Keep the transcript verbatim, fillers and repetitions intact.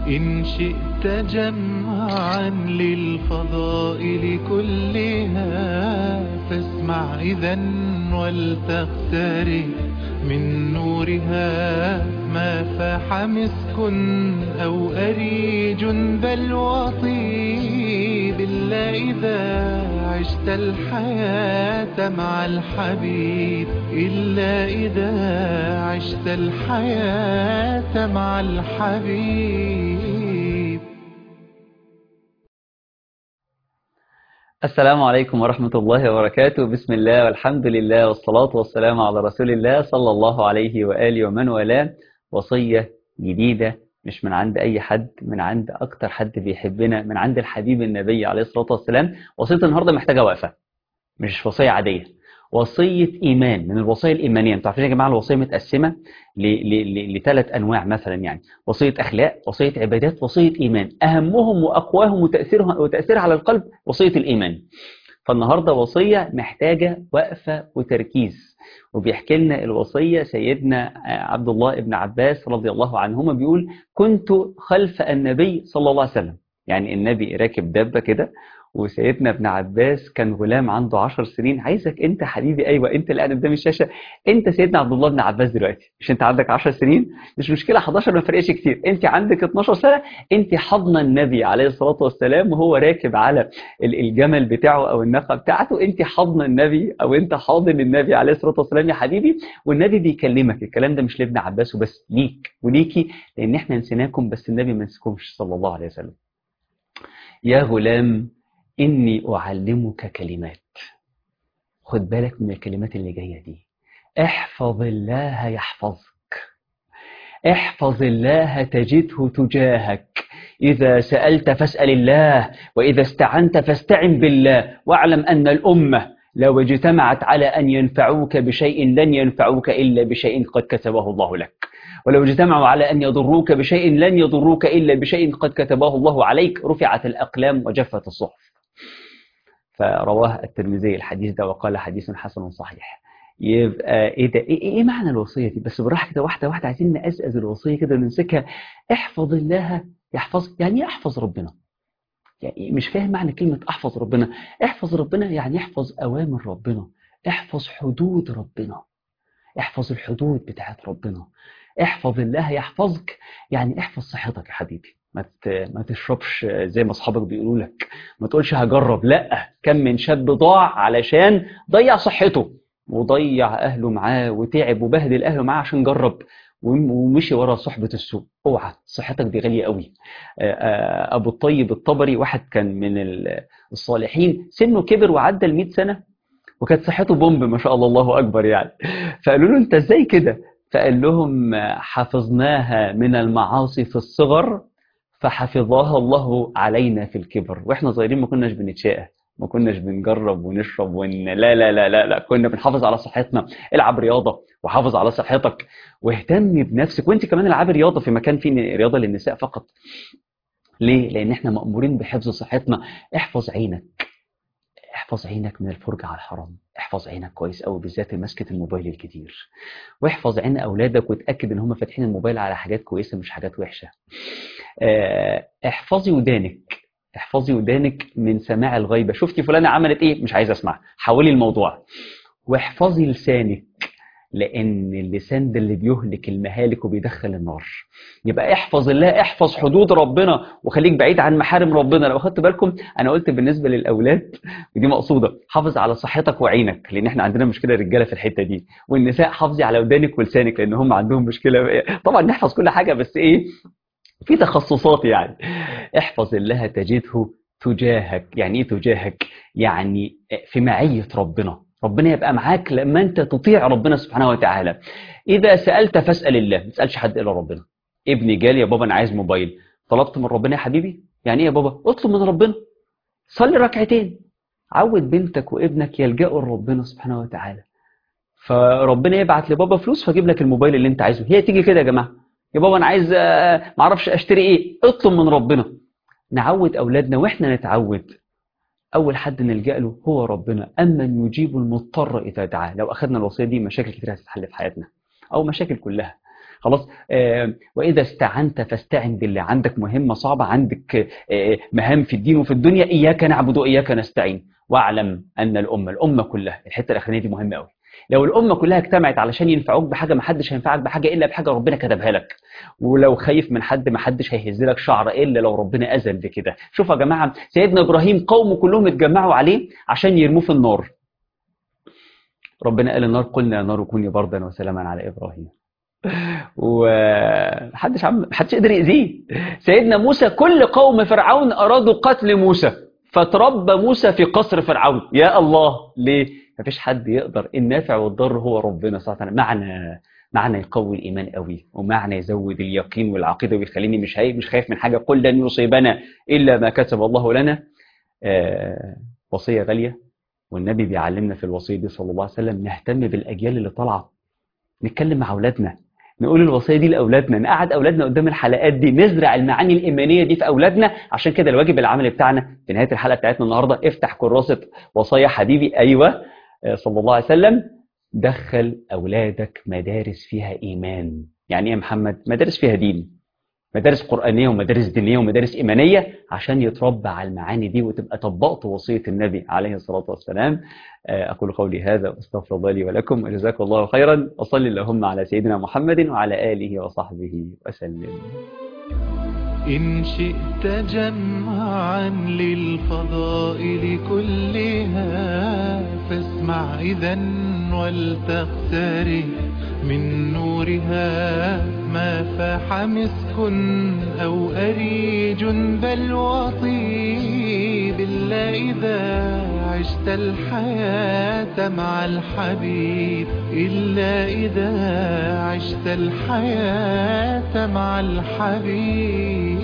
إن شئت جمعا للفضائل كلها فاسمع إذن ولتقترب من نورها ما فاح مسك أو أريج بل وطيب إلا إذا عشت الحياة مع الحبيب إلا إذا عشت الحياة مع الحبيب. السلام عليكم ورحمة الله وبركاته. بسم الله والحمد لله والصلاة والسلام على رسول الله صلى الله عليه وآله ومن والاه. وصية جديدة مش من عند أي حد، من عند أكتر حد بيحبنا، من عند الحبيب النبي عليه الصلاة والسلام. وصية النهاردة محتاجة وقفة، مش وصية عادية، وصية إيمان من الوصايا الإيمانية. انتوا عارفين يا جماعة الوصية متقسمة لثلاث أنواع مثلا، يعني وصية أخلاق، وصية عبادات، وصية إيمان. أهمهم وأقواهم وتأثيرها وتأثيرها على القلب وصية الإيمان. فالنهاردة وصية محتاجة وقفة وتركيز. وبيحكي لنا الوصية سيدنا عبد الله بن عباس رضي الله عنهما، بيقول: كنت خلف النبي صلى الله عليه وسلم. يعني النبي راكب دابة كده، وسيدنا ابن عباس كان غلام عنده عشر سنين. عايزك انت حبيبي، ايوه انت اللي قاعد قدام الشاشه، انت سيدنا عبد الله بن عباس دلوقتي. مش انت عندك عشر سنين؟ مش مشكله، احداشر ما فرقش كتير. انت عندك اتناشر سنه، انت حضنه النبي عليه الصلاه والسلام وهو راكب على الجمل بتاعه او الناقه بتاعته. انت حضن النبي او انت حاضن النبي عليه الصلاه والسلام يا حبيبي، والنبي بيكلمك. الكلام ده مش لابن عباس وبس، ليك وليكي، لان احنا نسيناكم بس النبي ما نسيكمش صلى الله عليه وسلم. يا غلام إني أعلمك كلمات. خد بالك من الكلمات اللي جاية دي. احفظ الله يحفظك، احفظ الله تجده تجاهك. إذا سألت فاسأل الله، وإذا استعنت فاستعن بالله. واعلم أن الأمة لو اجتمعت على أن ينفعوك بشيء لن ينفعوك إلا بشيء قد كتبه الله لك، ولو اجتمعوا على أن يضروك بشيء لن يضروك إلا بشيء قد كتبه الله عليك. رفعت الأقلام وجفت الصحف. فرواه الترمذي الحديث ده وقال حديث حسن صحيح. يبقى ايه ده؟ ايه, إيه معنى الوصيه دي؟ بس بالراحه كده، واحده واحده، عايزين نقزقز الوصيه كده ونمسكها. احفظ الله يحفظ. يعني ايه احفظ ربنا؟ يعني مش فاهم معنى كلمه احفظ ربنا. احفظ ربنا يعني احفظ اوامر ربنا، احفظ حدود ربنا، احفظ الحدود بتاعت ربنا. احفظ الله يحفظك يعني احفظ صحتك يا حبيبي. ما ما تشربش زي ما اصحابك بيقولوا لك، ما تقولش هجرب. لا، كم من شاب ضاع علشان ضيع صحته وضيع اهله معاه وتعب وبهدل اهله معاه عشان جرب ومشي ورا صحبة السوء. اوعى، صحتك دي غالية قوي. ابو الطيب الطبري واحد كان من الصالحين، سنه كبر وعدى المئة سنة وكانت صحته بومب ما شاء الله، الله أكبر يعني. فقالوا له أنت إزاي كده؟ فقال لهم: حفظناها من المعاصي في الصغر فحفظها الله علينا في الكبر. وإحنا صغيرين ما كناش بنتشاء، ما كناش بنجرب ونشرب ون لا لا لا لا لا كنا بنحافظ على صحتنا. العب رياضة وحافظ على صحتك واهتم بنفسك. وانت كمان العب رياضة في مكان فيه رياضة للنساء فقط. ليه؟ لأن احنا مأمورين بحفظ صحتنا. احفظ عينك، احفظ عينك من الفرجة على الحرام. احفظ عينك كويس قوي، بالذات مسكة الموبايل الكتير. واحفظ عين أولادك وتأكد إن هم فاتحين الموبايل على حاجات كويسة مش حاجات وحشة. اه احفظي ودانك، احفظي ودانك من سماع الغيبة. شفتي فلانة عملت ايه؟ مش عايز اسمع، حولي الموضوع. واحفظي لسانك، لأن اللسان ده اللي بيهلك المهالك وبيدخل النار. يبقى احفظ الله، احفظ حدود ربنا وخليك بعيد عن محارم ربنا. لو أخدت بالكم أنا قلت بالنسبة للأولاد ودي مقصودة، حافظ على صحتك وعينك لأن احنا عندنا مشكلة رجالة في الحتة دي. والنساء حافظي على ودانك ولسانك لأن هم عندهم مشكلة. طبعا نحفظ كل حاجة بس ايه، في تخصصات يعني. احفظ الله تجده تجاهك. يعني ايه تجاهك؟ يعني في معية ربنا. ربنا يبقى معاك لما انت تطيع ربنا سبحانه وتعالى. اذا سألت فاسأل الله، ما تسألش حد الا ربنا. ابني جالي: يا بابا انا عايز موبايل. طلبت من ربنا يا حبيبي؟ يعني ايه يا بابا؟ اطلب من ربنا، صلي ركعتين. عود بنتك وابنك يلجأوا لربنا سبحانه وتعالى، فربنا يبعت لبابا فلوس فاجيب لك الموبايل اللي انت عايزه. هي تيجي كده يا جماعه: يا بابا انا عايز ما اعرفش اشتري ايه. اطلب من ربنا. نعود اولادنا واحنا نتعود اول حد نلجأ له هو ربنا. امن يجيب المضطر اذا دعاه. لو اخذنا الوصيه دي مشاكل كتير هتتحل في حياتنا، او مشاكل كلها. خلاص. آه وإذا استعنت فاستعن بالله. عندك مهمة صعبة، عندك آه مهام في الدين وفي الدنيا، إياك نعبد وإياك نستعين. واعلم أن الأمة الأمة كلها، الحتة الأخرانية دي مهمة قوي، لو الأمة كلها اجتمعت علشان ينفعوك بحاجة، ما حدش هينفعك بحاجة إلا بحاجة ربنا كتبها لك. ولو خايف من حد، ما حدش هيهز لك شعر إلا لو ربنا أذن بكده. شوف يا جماعة، سيدنا إبراهيم قومه كلهم اتجمعوا عليه عشان يرموه في النار. ربنا قال النار قلنا يا نار كوني بردا وسلاما على إبراهيم، ومحدش عم محدش قدر يأذيه. سيدنا موسى كل قوم فرعون أرادوا قتل موسى، فتربى موسى في قصر فرعون. يا الله، ليه؟ مفيش حد يقدر، النافع والضر هو ربنا سبحانه وتعالى. معنى معنى يقوي الإيمان قوي، ومعنى يزود اليقين والعقيدة ويخليني مش هاي مش خايف من حاجة. قل لن يصيبنا إلا ما كتب الله لنا. آه وصية غالية، والنبي بيعلمنا في الوصية دي صلى الله عليه وسلم نهتم بالأجيال اللي طالعة، نتكلم مع أولادنا، نقول الوصية دي لأولادنا، نقعد أولادنا قدام الحلقات دي، نزرع المعاني الإيمانية دي في أولادنا. عشان كده الواجب العملي بتاعنا في نهاية الحلقة بتاعتنا النهاردة، افتح كراسة وصايا حبيبي، أيوة صلى الله عليه وسلم، دخل أولادك مدارس فيها إيمان. يعني إيه يا محمد؟ مدارس فيها دين، مدارس قرآنية ومدارس دينية ومدارس إيمانية، عشان يتربى على المعاني دي وتبقى طبقت وصية النبي عليه الصلاة والسلام. أقول قولي هذا واستغفر الله لي ولكم، وجزاكم الله خيرا، وصلي اللهم على سيدنا محمد وعلى آله وصحبه وسلم. إن شئت جمعا للفضائل كلها، فاسمع إذن ولتقترب من نورها ما فاح مسك أو أريج بل وطيب. إلا إذا عشت الحياة مع الحبيب، إلا إذا عشت الحياة مع الحبيب.